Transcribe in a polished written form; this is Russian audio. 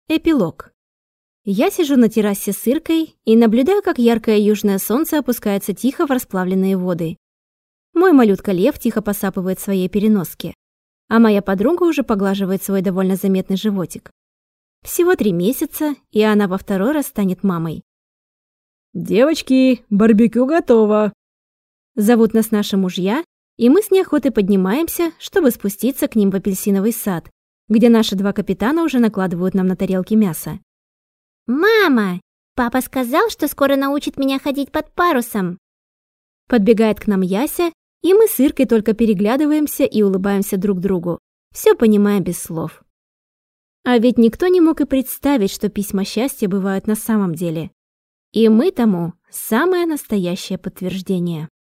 Эпилог. Я сижу на террасе с Иркой и наблюдаю, как яркое южное солнце опускается тихо в расплавленные воды. Мой малютка Лев тихо посапывает в своей переноске, а моя подруга уже поглаживает свой довольно заметный животик. Всего 3 месяца, и она во второй раз станет мамой. «Девочки, барбекю готово!» Зовут нас наши мужья, и мы с неохотой поднимаемся, чтобы спуститься к ним в апельсиновый сад, где наши 2 капитана уже накладывают нам на тарелки мясо. «Мама, папа сказал, что скоро научит меня ходить под парусом». Подбегает к нам Яся, и мы с Иркой только переглядываемся и улыбаемся друг другу, все понимая без слов. А ведь никто не мог и представить, что письма счастья бывают на самом деле. И мы тому самое настоящее подтверждение.